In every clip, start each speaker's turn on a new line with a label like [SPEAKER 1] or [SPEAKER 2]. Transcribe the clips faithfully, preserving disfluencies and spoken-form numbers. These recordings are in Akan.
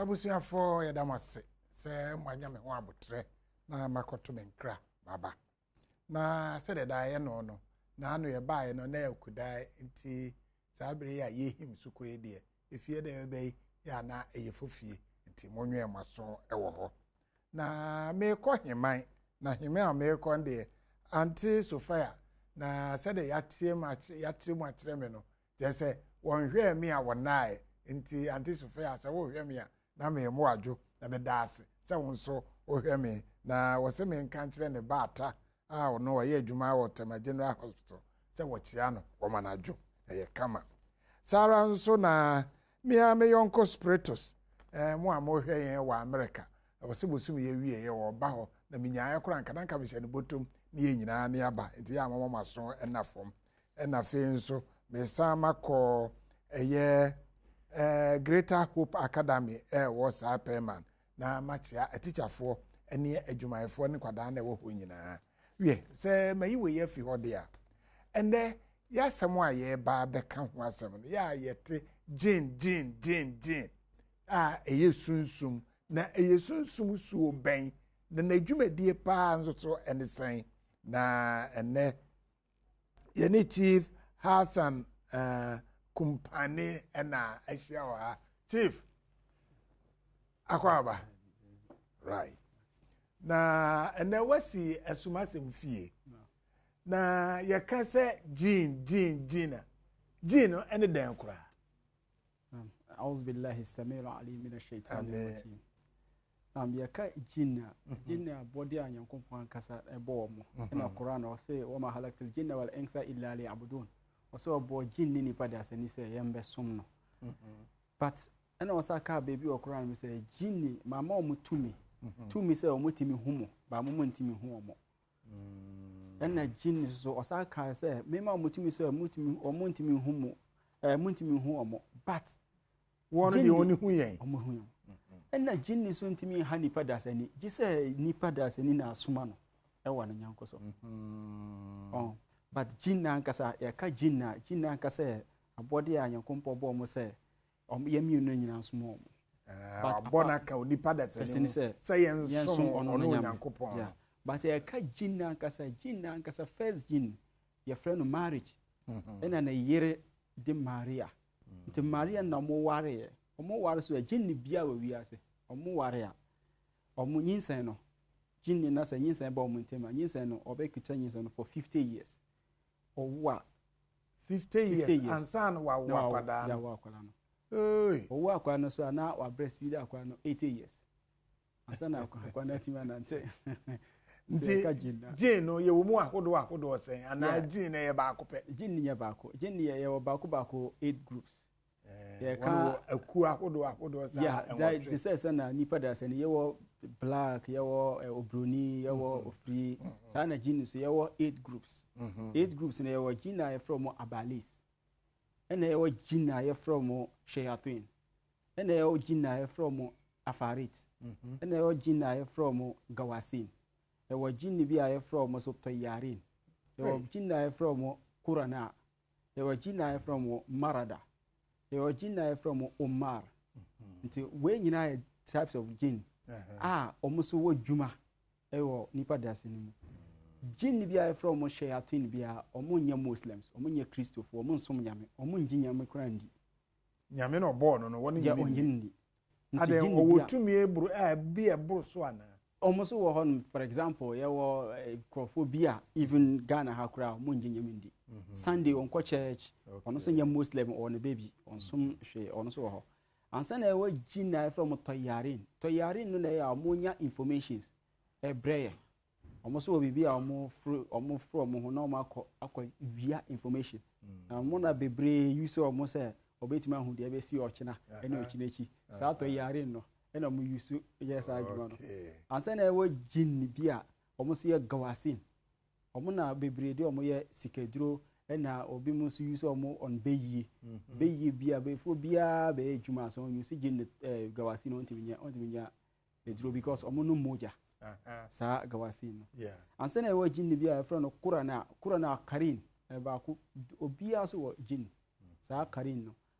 [SPEAKER 1] Abusuafo ya damase se mwanya me ho abotre na makoto me nkra baba na se de da ye no no na anu ye baaye no na yakudai nti sabere ya yehim suko ye de efie de be ya na eyefofie nti monwe maso ewo ho na me ko heman na heme a me ko de anti Sofia na se de yatie ma yatie mu akire me no je se wonhwe me a wonae nti anti Sofia se wo hwe me a na me mo adwo na me daase se wonso wo hwe me na wo se me nka kire ne baata a wo no wo ye adwuma wo Tema General Hospital se wo kia no wo manadwo eye kama Sara nso na me a me yonko spiritus eh mo a mo hwe yen wa America wo se bosum ye wie ye wo ba ho na me nyaa kora nka nka me hye ne botom ne ye nyina ne aba nti ya mama maso enafom enafe nso me sama ko eye Uh, Greater Hope Academy eh was a payman na machia a teacher for any adwumayefo ne kwada na wo ho nyina wie se mayi we ye fi ho dia ende ya samu a ye ba be ka ho asem ya yete gin gin gin gin ah eye sunsum na eye sunsum suo ben na nadwumadie pa nso so ene san na ene ye ni Chief Hassan uh, kumpane ena ahia wa Chief akwaba right na ena wasi asumasem fie na yakase gin gin gina gino ene den kura
[SPEAKER 2] a'udhu billahi samil alim min ash-shaytanir rajim am yaka jinna jinna body an yankopon kasa ebo mo ena Quran o say wa ma halaktul jinna wal insa illa liya'budun so bo jinni ni pada sani se yembe somno mhm but ena osa ka baby okura mi se jinni mama o mutumi tumi se o mutimi humo ba mo mutimi hu omo mm ena jinni so osa ka se mema o mutimi se o mutimi o mutimi humo eh mutimi hu omo but
[SPEAKER 1] wonu bi oni hu yen
[SPEAKER 2] omo hu yen ena jinni so ntimi ha ni pada sani ji se ni pada sani na asoma no e wa no nyanko so mhm oh but jinna ankasa ya ka jinna jinna ankasa abode a yankompo bo mo se om yemi no nyina nsomo om
[SPEAKER 1] but abona ka onipa da se se se yenso ono yankompo
[SPEAKER 2] but ya ka jinna ankasa jinna ankasa first jinn ya friend marriage ena na yere de Maria nti Maria na mo ware omo ware so jinni bia wa wi ase omo ware a omo nyinsan no jinni na se nyinsan ba omo ntema nyinsan no obekita nyinsan no for fifty years owa
[SPEAKER 1] fifty years ansan wa wa kwada
[SPEAKER 2] ya wa kwala no
[SPEAKER 1] eh
[SPEAKER 2] owa akwa no so na wa breastfeed akwa no eighty years ansan akwa akwa na tima na nte
[SPEAKER 1] nti gin no ye wo mu akodo akodo sen ana gin na ye ba akopɛ
[SPEAKER 2] gin ye ba akɔ gin ye ye ba akɔ ba akɔ eight groups
[SPEAKER 1] eh ye ka aku akodo akodo sen
[SPEAKER 2] and what this is na nipa da sen ye wo black ye wo obroni ye wo ofri sa na gin so ye wo eight groups eight groups na ye wo gin na ye from abalis and ye wo gin na ye from shayatin and ye wo gin na ye from afarit and ye wo gin na ye from gawasin e wo jinni bi aye from so toyarin e wo jinni aye from Qurana e wo jinni aye from Marada e wo jinni aye from Umar nti we nyina types of jinn ah omuso wo djuma e wo nipa dase ni mu jinni bi aye from shayatin bi a omunya Muslims omunya Christopher omunsom nyame omunji nyame krandi
[SPEAKER 1] nyame no bo no no woni
[SPEAKER 2] nyame
[SPEAKER 1] nti jinni owo tumi ebru eh bi ebru so ana
[SPEAKER 2] almost wo hon for example ye wo crophobia even Ghana hakura munji nyamindi Sunday on ko church ono so nya Muslim on baby on some hwe ono so wo ho ansa na wo gina from toyarin toyarin no na ya amonya informations e breye omo so bibia omo omo from ho na omo akọ akọ via information na mo na bebre use omo say obetima hu de be si ochina ene ochinachi sa toyarin no ena mu yusu yes ajuma no ansa na ewo jinni bia omo so ye gawasin omo na bebrede omo ye sikaduro ena obi mu so yusu omo on beyi beyi bia befo bia be ajuma so yusu jinni gawasin on timinya on timinya beduro because omo no moja sa gawasin no
[SPEAKER 1] yeah
[SPEAKER 2] ansa na ewo jinni bia fra no Qurana Qurana karin e ba ku obi aso wo jinni sa karin no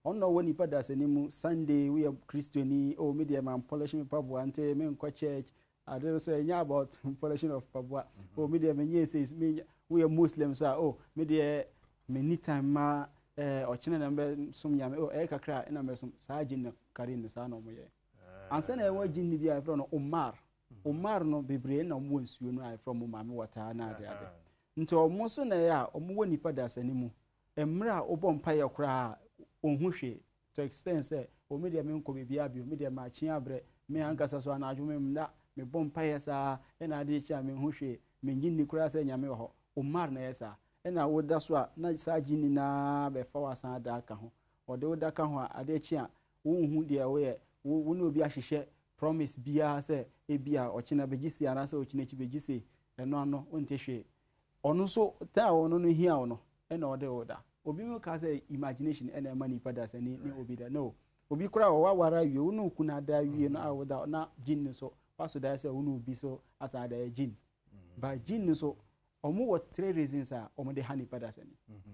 [SPEAKER 2] ono woni pa da sanimu Sunday we Christiani oh media man polishing pabwa ante me nko church I don't say nya about polishing of pabwa oh media me nye says me we are Muslims are oh media me ni time ma eh ochine na mbe sum nyame oh e kakra na mbe sum saa jin kare ne saa no mo ye ansa na e wa jin ni bia from no Umar Umar no bebre na mo nsuo no ai from mama wata na ade ade nti omo so na ya omo woni pa da sanimu emra obọ mpa ye kra onhu hwe to extent say o media me nko bibia bi o media ma chi abre me ankasa so na adwome mda me bọ mpa ye sa e na ade chi a me hu hwe me nginni kra sa nyame ho Umar na yesa e na woda so a na sa gini na be fa wasan ada aka ho o de woda ka ho ade chi a wo hu de wo ye wo no obi ahihye promise bia say e bia o chi na begisi ana say o chi na chi begisi eno ano wonte hwe ono so ta ono no hia ono e na ode woda obi mu ka say imagination ena ma ni pada say ni obi da no obi kura wa wara wie wo no kuna da wie no awoda na jin so paso da say wo no obi so asa da jin ba jin so omo what three reasons are omo de hani pada say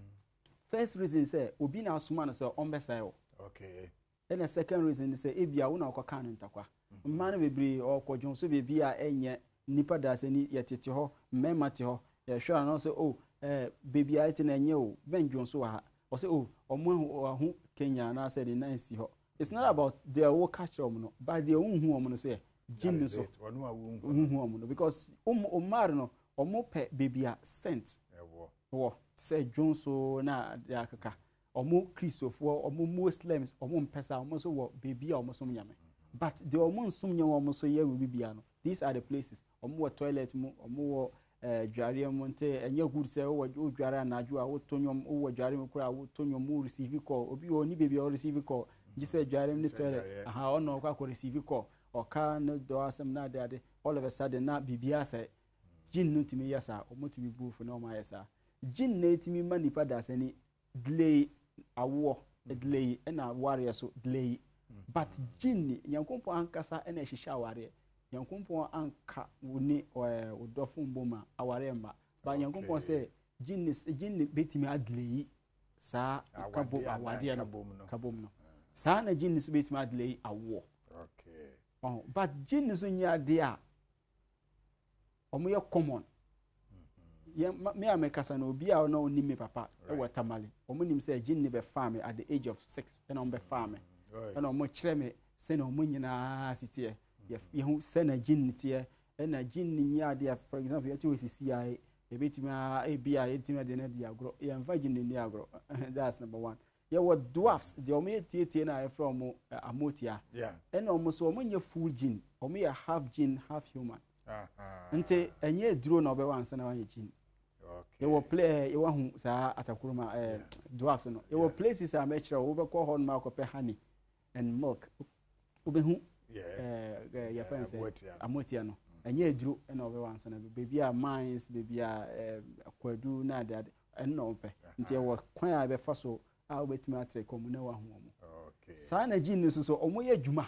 [SPEAKER 2] first reason say obi na asuma no say ombesa yo
[SPEAKER 1] okay
[SPEAKER 2] and the second reason say ebia wo na okoka no ntakwa mma no bebre okodwon so bebi a enye ni pada say ni yetete ho mmema te ho ya sure no say oh eh baby I tin enye o benjo so ha o say oh omo hu Kenya na say the nice ho it's not about their work catch omo no but the unhu omo no say jin so
[SPEAKER 1] onu awu
[SPEAKER 2] unhu omo no because um omar no omo pe baby a sent
[SPEAKER 1] ewo
[SPEAKER 2] wo say jonso na de akaka omo Christopher omo Muslims omo mpesa omo so wo baby a omo so nyame but the omo nsum nyame omo so ye we bibia no these are the places omo wo toilet mu omo wo eh dware monte enye good say wo dware anaju a wo tonyom wo dware mu kura wo tonyom wo receive call obi oni baby o receive call ji say dware ni toilet aha ono kwa ko receive call o ka no do asem na de ade all of a sudden na bibia say jin no timi yasa o motimi bufu na o ma yasa jin na timi manipa da sani delay awo delay na warrior so delay but jin ni yankompo ankasa na hihya warrior yankompo anka woni odofo mboma aware mba ba yankompo say jin jin betimi adlay sa kabo awade na kabom no sa na jin ni betimi adlay awo
[SPEAKER 1] okay
[SPEAKER 2] oh but jin so nya de a omo ye common ye me amekasa na obi a na oni me papa e watamale omo nim say jin ni be farm at the age of six and on be farm and omo kire me say na omo nyina sitie ye hu say na jin nitie e na jin ni nya de for example ye ti osisi ai e betima e bia ye tima de na de agro ye mfa jin ni agro that's number one ye what dwarfs de omo ye tie na from uh, amotia
[SPEAKER 1] yeah
[SPEAKER 2] and omo so omo nye full jin omo ye half jin half human
[SPEAKER 1] aha
[SPEAKER 2] nte enye duro na obe wansa na wanye jin
[SPEAKER 1] okay
[SPEAKER 2] ye wo play ye wo hu sa atakuruma eh dwarfs no ye wo places a mechra wo be ko hon ma ko pe honey and milk obe hu eh ya fancy amotia no enye duro na obe wansa na baby a mines baby a kwadu na ade en no pe nte ye wo kwan a be fa so a obetimi atre komuna wa hu omo
[SPEAKER 1] okay
[SPEAKER 2] sa na jin so so omo ye djuma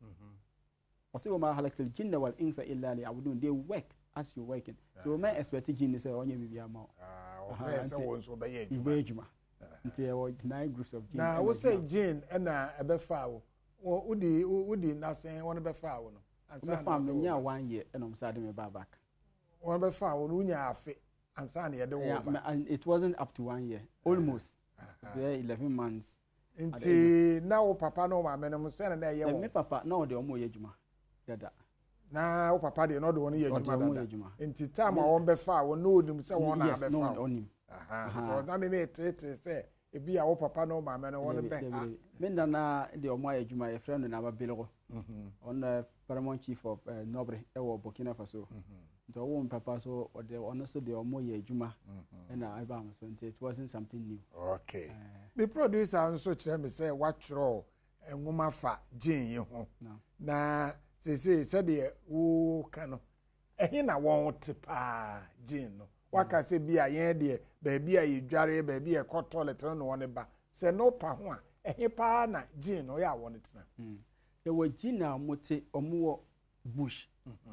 [SPEAKER 2] wasiwa ma halaktul jinna wal insa illa liya'budun they work as you working so ma expect jinni say onye bibia ma
[SPEAKER 1] ah o me say won so be ye
[SPEAKER 2] ejuma nti e wo nine groups of jinn
[SPEAKER 1] na wo say jinn e na e be fa wo udi udi na sen won be fa wo no
[SPEAKER 2] ansa fa me nya one year e no msa de me ba back
[SPEAKER 1] won be fa wo no nya afe ansa na ye de wo ba
[SPEAKER 2] and it wasn't up to one year almost there eleven months
[SPEAKER 1] nti na wo papa no ma me no say na ye wo
[SPEAKER 2] me papa na wo de omo ye ejuma dada
[SPEAKER 1] na wo papa de no de won ye ejuma dada nti time a won be fa wo no onim say won na be fa
[SPEAKER 2] no onim
[SPEAKER 1] aha because na me me tete say e bi a wo papa no ma me no won be ha
[SPEAKER 2] me na na de omo ye ejuma ye friend na ba bilgo mhm on paramount chief of uh, Nobre e wo Burkina Faso nti wo papa so o de on so de omo ye ejuma na I ba am so nti it wasn't something new
[SPEAKER 1] okay uh, me producer nso kire me say what throw enwoma fa jin yi ho na se se se de wo kano ehin na won te pa jin no waka se bia yen de ba bia yi dware ba bia ko toilet no won ba se no pa ho a ehin pa na jin no ya won tena
[SPEAKER 2] e wo jin na mote omo bush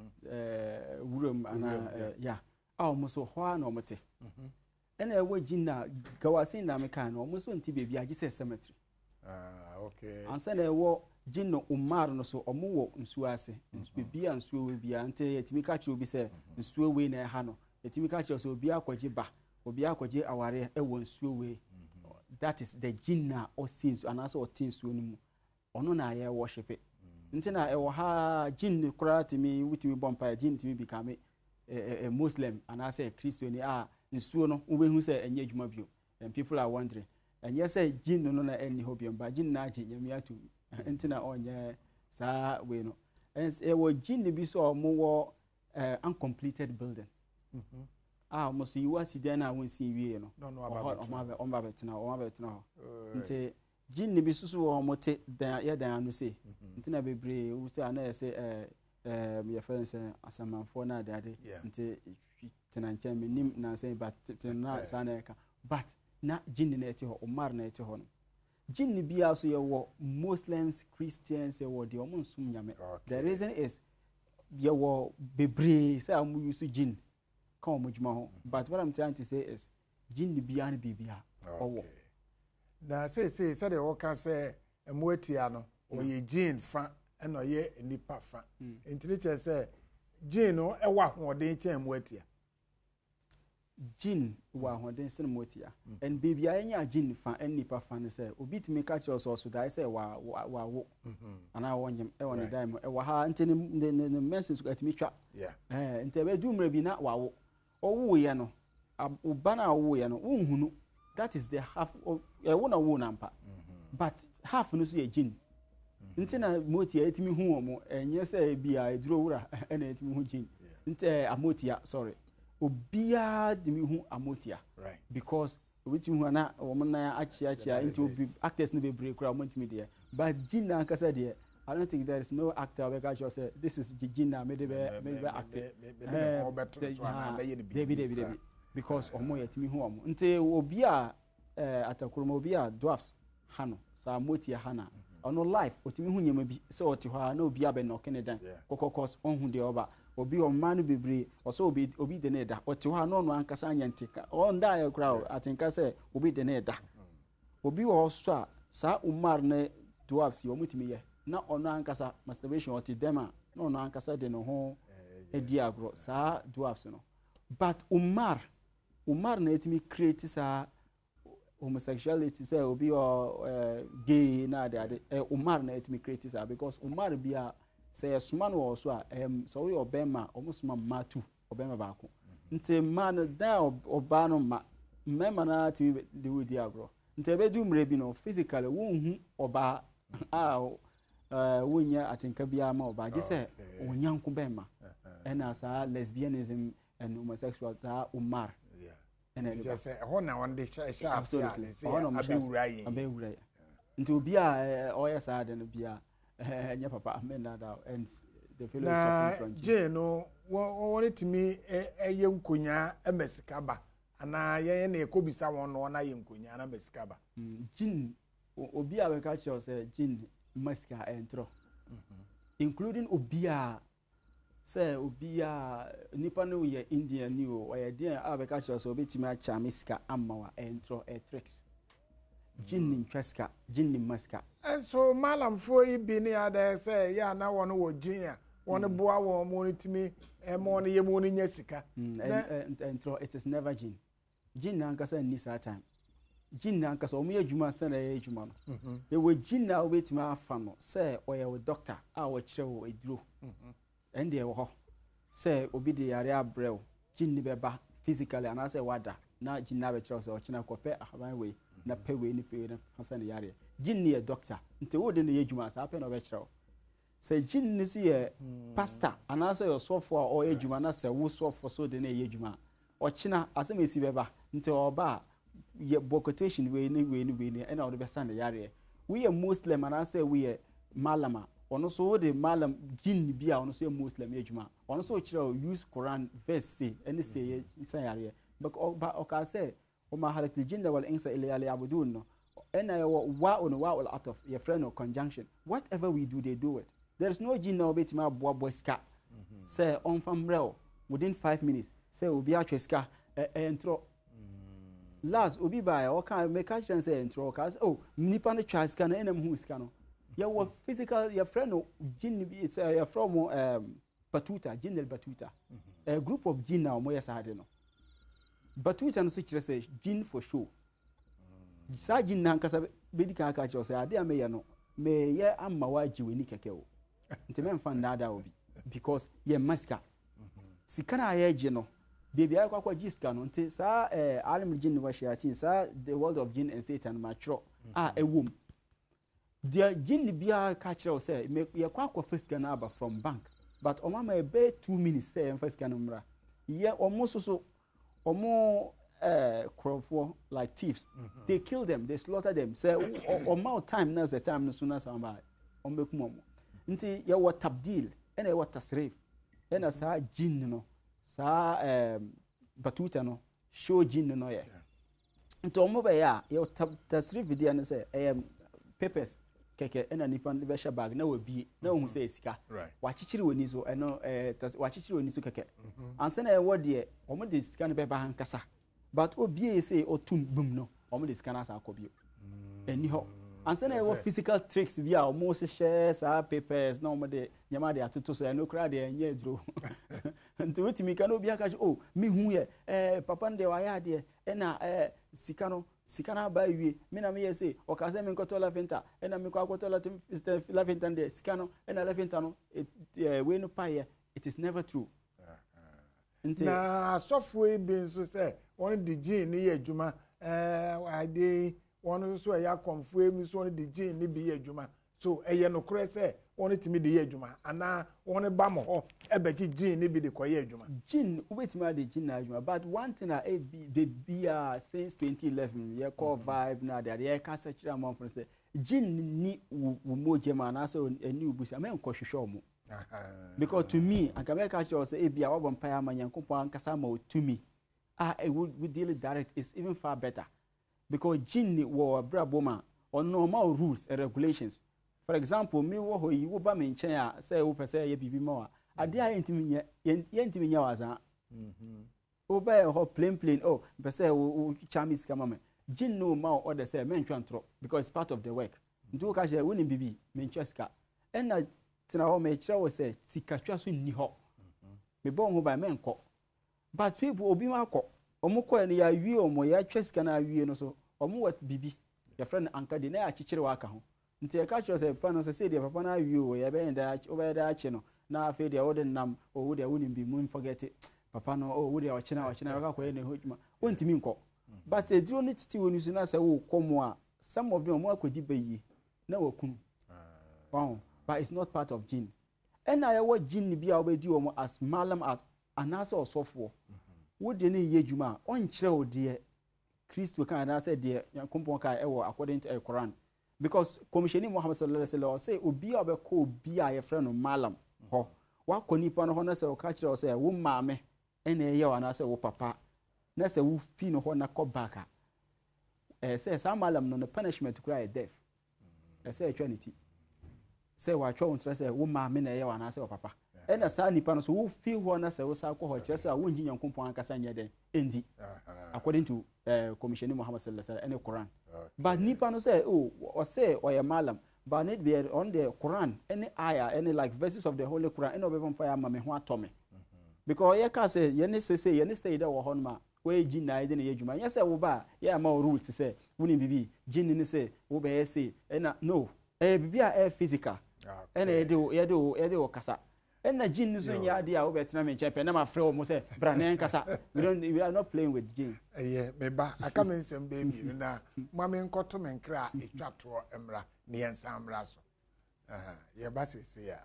[SPEAKER 2] eh wurum ana ya a omo so ho na omo te ena e wo jin na gawasin na me kan no omo so nti be bia gi se cemetery
[SPEAKER 1] ah okay
[SPEAKER 2] ansa na ewo gin no umar no so omo wo nsuo ase nsuo bia nsuo we bia ante yetimi ka kire obi se nsuo we na ha no yetimi ka kire so obi akwaje ba obi akwaje aware ewo nsuo we that is the gin na o sins anasa o tinsuo no mu ono na ye worship it nti na ewo ha gin kura timi witimi bompa gin timi become a Muslim anasa Christian a nsuo no wo behu se enye adwuma bio and people are wondering and yes say gin no na any hobby ba gin na gin nyame atu nti na onye sa we no and e wo gin bi so mo wo uncompleted building mhm ah mo so yiwa si den na won si wie no no no aba on ba betina on ba betina ho nti gin bi susu wo mo te dan ya dan anu se nti na bebre wo se ana se eh eh me friends asamanfo na ade nti tena nche me nim na say but na sa na ka but na gin na ete ho umar na ete ho no gin bia so ye wo Muslims Christians ye wo de omo nsum nyame the reason is ye wo bebre say am use gin ka omo djuma ho but what I'm trying to say is gin bia na bibia owo
[SPEAKER 1] na say say say de wo ka say emuatia no o ye gin fa eno ye nipa fa intiniche say gin no e wa hoden che emuatia
[SPEAKER 2] gin wa hoden sin motia and baby anya gin fa en nipa fa ne say obi timi ka che so so dai say wa wa wo ana wonyem e won dai mo e wa ha ntini ne message ko atimi twa eh nti be du mra bi na wa wo owo ye no oba na wo ye no unhunu that is the half e wo na wo na mpa but half no so ye gin nti na motia etimi hu omo enye say bia eduro wura na etimi hu gin nti amotia sorry obia dimi hu amotia
[SPEAKER 1] right
[SPEAKER 2] because obitimi hu na woman na achi achi into obi actors no be break ra montimi there but gin na kasa there I don't think there is no actor we can say this is gin na me de be me be actor David David because omo yetimi hu omo nti obia atakuruma obia dwarfs hano sa motia hana ono life otimi hu nyema bi se oti ho na obia be no kenedan kokokos onhu de oba obi o manu bebre oso obi obi de na eda oti ho no no ankasa anyantika on da ya kura atinka se obi de na eda obi wo so a sa umar ne dwarfs yo mutimi ye na ono ankasa masturbation oti dema na ono ankasa de no ho edi agro sa dwarfs no but umar umar na etimi create sa homosexuality say obi or uh, gay na de ade uh, umar na etimi create sa because umar bia say esuma no so a um, so we obema omusuma matu obema ba ko nti man da oba no ma mema na timi de we di agro nti be du mre bi no physically wonhu oba a uh, wonya atinka bia ma oba je say onyanko bema ena sa lesbianism and homosexual ta umar
[SPEAKER 1] and just say ho na one dey sha
[SPEAKER 2] absolutely ho na abewura yi abewura yi nti obi a oya sa de no bia nya papa amena da and the fellow is suffering from
[SPEAKER 1] je no won itimi eye nkonya emesika ba ana ye na ekobisa won no na ye nkonya na mesika ba
[SPEAKER 2] jin obi a we ka che say jin masika entro including obi a say obi a nipa no ye Indian ni o ye dia a be ka che so obetimi a cha misika amawa entro e tricks jin nin traska jin nin maska
[SPEAKER 1] and so malam fo ibi ni ada say ya na won wo jin a won boa wo mo nitimi e mo no ye mo no nya sika
[SPEAKER 2] entro it is never jin jin na nkasa ni sa time jin na nkasa o mo ye juma sa na ye juma no ye wo jin na obetimi afa no say o ye wo doctor a wo kire wo eduro and they wo say obi de yare abrel jin ni beba physically and I say wada na jin na be kire so o kina kope ahaban we na pewe ni pewe na fasa ni yare jin ni e doctor nti wo de na ye juma sa pe na be kire say jin ni si ye pastor and I say your sofo or ye juma na say wo sofo so de na ye juma o kina asem esi beba nti oba ye bokotation we ni we ni we ni na o de be sa na yare we a Muslim and I say we a malama ono so de malam jin bia ono so Muslim ejuma ono so kire use Quran verse say any say say yare but o ka say o ma halati jin wal insa illa ya'budun no ena wa on wa al ataf your friend or conjunction whatever we do they do it there is no jin now betima boa boska say on from real within five minutes say obi atweska entro last obi ba ya oka make catch and say intro ka oh nipa no twa sika no enam hu sika no ya wo physical your friend no gin it's uh, from um Batuta Jinel Batuta mm-hmm. a group of gin now mo yesa no Batuta no se kire say gin for show mm. sa gin na nkasa bedi kan aka kire say ade ameya no me ye amma waji weni keke o nti me mfa ndada obi because ye maska mm-hmm. sika na ye gi no baby I kwa kwa jiska no nti sa eh alim gin wa shiati sa the world of gin and Satan matro mm-hmm. ah ewom the gin bia ka kire say me ye kwa kwa fiska na aba from bank but omama e be two minutes say em fiska no mra ye omo so so omo eh crowfo like thieves mm-hmm. they kill them they slaughter them say omo time na the time no sooner samba ombekum omo nti ye what tabdil ene what tasrif ena sa gin no sa um, Batuta no show gin no ye nti omo be ya ye tasrif video no say um, papers keke ena nipa be sha bag na wabi na ohun say sika wa chichiri woni so eno eh wa chichiri woni so keke anse na e wo de omo de sika no be ba hankasa but obi say otum bum no omo de sika na sa akobio eni ho anse na e wo physical tricks bi a omo se share sa papers na omo de nyama de atoto so eno kra de enye dro nti wetimi ka no obi aka oh mi hu ye eh papa nde wa ya de ena eh sika no sika na ba wie me na me yese o ka se me nkoto la fenta ena me kwa kwato la fenta de sika no ena la fenta no we no paye it is never true
[SPEAKER 1] nti na software bi nso se won di gin ni ye adwuma eh ade won so ya konfue mi so won di gin ni bi ye adwuma so eye no kure se won timi di ye adwuma ana won ba mo ho e be gin ni bi de koye adwuma
[SPEAKER 2] gin ubetimi ade gin na adwuma but one thing na e be be uh, since twenty eleven ye call vibe na de ye ka se kira am for say gin ni wo moje ma na so eni ubusi me nko hwehwe omo because to me anka me ka kira say e bia wo bompa ya manyankopo ankasa ma to me ah it would we deal it direct is even far better because gin ni wo braboma on normal rules and regulations. For example, me wo ho yi wo ba me nchen a say wo pese ye bibi ma wa ade a yentimi nye yentimi nya waza mhm wo ba ho plain plain oh pese wo chamis kama me gin no ma order say me ntwa ntro because it's part of the work ndu ka je woni bibi me ntwa sika ena tina ho me kire wo say sika twa so ni ho me bon ho ba me nko but people obi ma ko omo ko ne ya wie omo ya twa sika na wie no so omo wat bibi ya friend anka de na ya chichire wa aka ho nti e ka kire say papa no say de papa na wie o ya be nda o be da achi no na afi de wo de nam o wo de wo ni bi mu forget it papa no o wo de o china o china ka ko ye ne hojuma ontimi nko but e diro ni titi woni su na say wo komo a some of them mo akodi bayi na wakunu wow but it's not part of gin and I wa gin ni bia obedi wo as malam as anasa osofo wo de ne ye djuma on kire wo de Christo kan na say de yankopon kai e wo according to the Quran because commissioning Muhammad sallallahu alaihi wasallam say obi a be ko obi a ye frɛ no malam ho wa konipa no ho na say o ka kire wo say wo maame ene ye wa na say wo papa na say wo fi no ho na ko baka eh say some malam no punishment kura e death eh say eternity say wa twa won say wo maame na ye wa na say wo papa ena sa nipa no so wo fi ho na say wo sa ko ho kire say wo nyi nyankopon ankasa nya den endi according to uh, commissioning Muhammad sallallahu alaihi wasallam and the Quran okay. But nipa no say oh or say or ya malam but need be on the Quran any ayah any like verses of the Holy Quran any obey vampire ma me ho atome because ye ka say ye ne say say ye ne say that wo ho ma we gin na ide na ye djuma ye say wo ba ye ma rule to say woni bibi gin ni say wo be say na no eh bibi a eh physical ena ye de ye de ye de wo kasa ena gin ni so nya ade a wo be tena me chepe na ma frɛ wo mo say bra na kasa we don't we are not playing with gin
[SPEAKER 1] eh me ba aka me nsem baby na ma me nkoto me nkra etwato emra ne yensa mra so aha ye ba sisi ya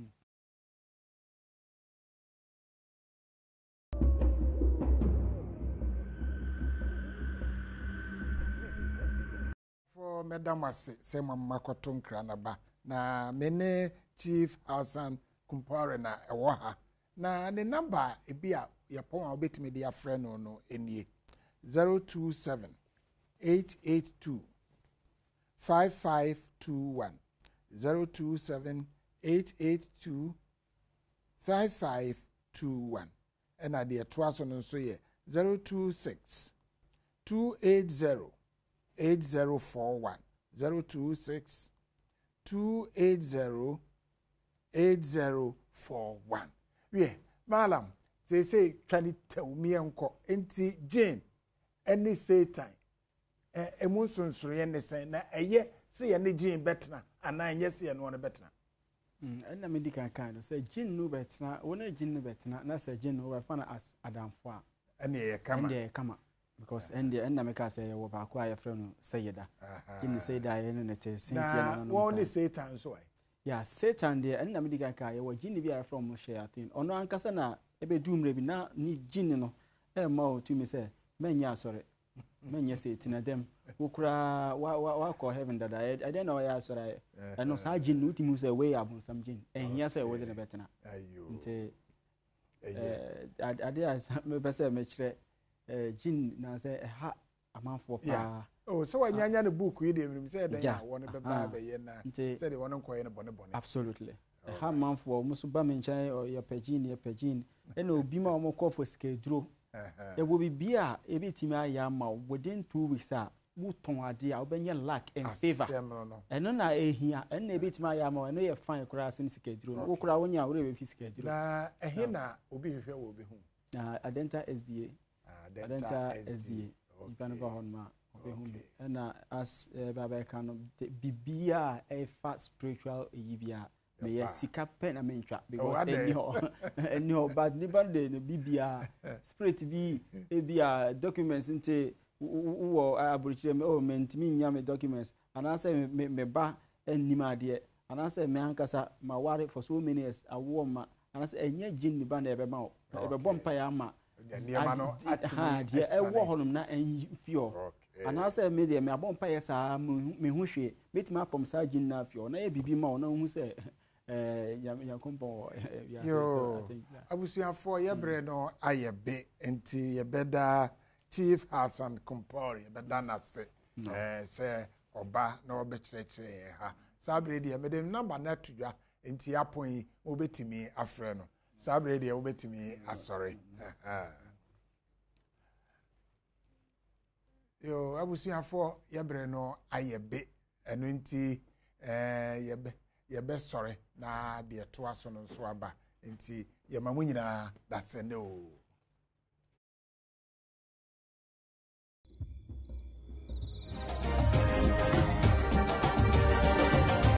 [SPEAKER 1] for madam ase se mama koto nkra na ba na mene Chief Hassan Kumpare na ewo ha na the number e bia ye pon a obetimi de afre no no enie zero two seven eight eight two five five two one zero two seven eight eight two five five two one and at the twaso no so ye zero two six two eight zero eight zero four one zero two six two eight zero eight zero four one. Yeah, Malam, they say twenty tell me unko enti Jane any Satan. Eh, emunsun suri ne say na eye say any Jane betna and I yes and one betna.
[SPEAKER 2] Mm, and me dika kind say Jane no betna, one Jane no betna, na say Jane no fan as Adam Foa.
[SPEAKER 1] And ye come
[SPEAKER 2] and come because and the end America say wo ba kwa ya friend say da. Jane say da ye no te since
[SPEAKER 1] na no. One Satan so.
[SPEAKER 2] Yeah, Satan there and me dika ka ye wo Jane bi from share thing. Ono ankasa na ebe dumre bi na ni Jane no e ma o tu me say menya sorry. Menya say tina dem ukura wa wa call heaven that I I don't know ya sorry. I know sa Jane no timu say way abun some Jane. And here say we dey betena.
[SPEAKER 1] Ayo.
[SPEAKER 2] Nte eh ade as me pese me kire eh Jane na say ha amanfo pa.
[SPEAKER 1] Oh, so when you the book we dey say then ya won be ba be ye na say the one koye ne bone bone.
[SPEAKER 2] Absolutely. Ha amanfo muso ba me nchen ya pagine ya pagine e na obi ma o call for skeduro. E wo bibia e betimi aya ma within two weeks a wuton ade a obenye lack and favor. Eno na ehia eno e betimi aya ma eno ye fine kura sin skeduro. Wo kura wonya wo re be fi skeduro.
[SPEAKER 1] Na ehe na obi hwehwe wo be hu.
[SPEAKER 2] Na Adenta S D A. Adenta S D A. Ibana ba hon ma obi hu. Na as baba kan bibia e fa spiritual yibia me ye sika pen amentwa because anyhow anyhow but never the bibia spirit bi e bia documents nte wo aburichire me oh mentimi nya me documents and I say me me ba anima de and I say me ankasa ma ware for so many years awo ma and I say enye gin ni ba na ebe ma o ebe bompa ya ma ha de e wo honum na en fio and I say me de me bompa ya sa me hu hwe metima apom sa gin na fio na e bibi ma o na hu say eh ya ya kompo ya
[SPEAKER 1] so I think abusuafo ye bre no ayebe enti ye beda Chief Hassan Kompori ye beda na se eh se oba na obekirechire ha sabre de me dem number na tudwa enti apon yi obetimi afre no sabre de obetimi asore yo abusuafo ye bre no ayebe eno enti eh ye be ye be sorry na de to aso no so aba nti ye mamu nyina da se ne o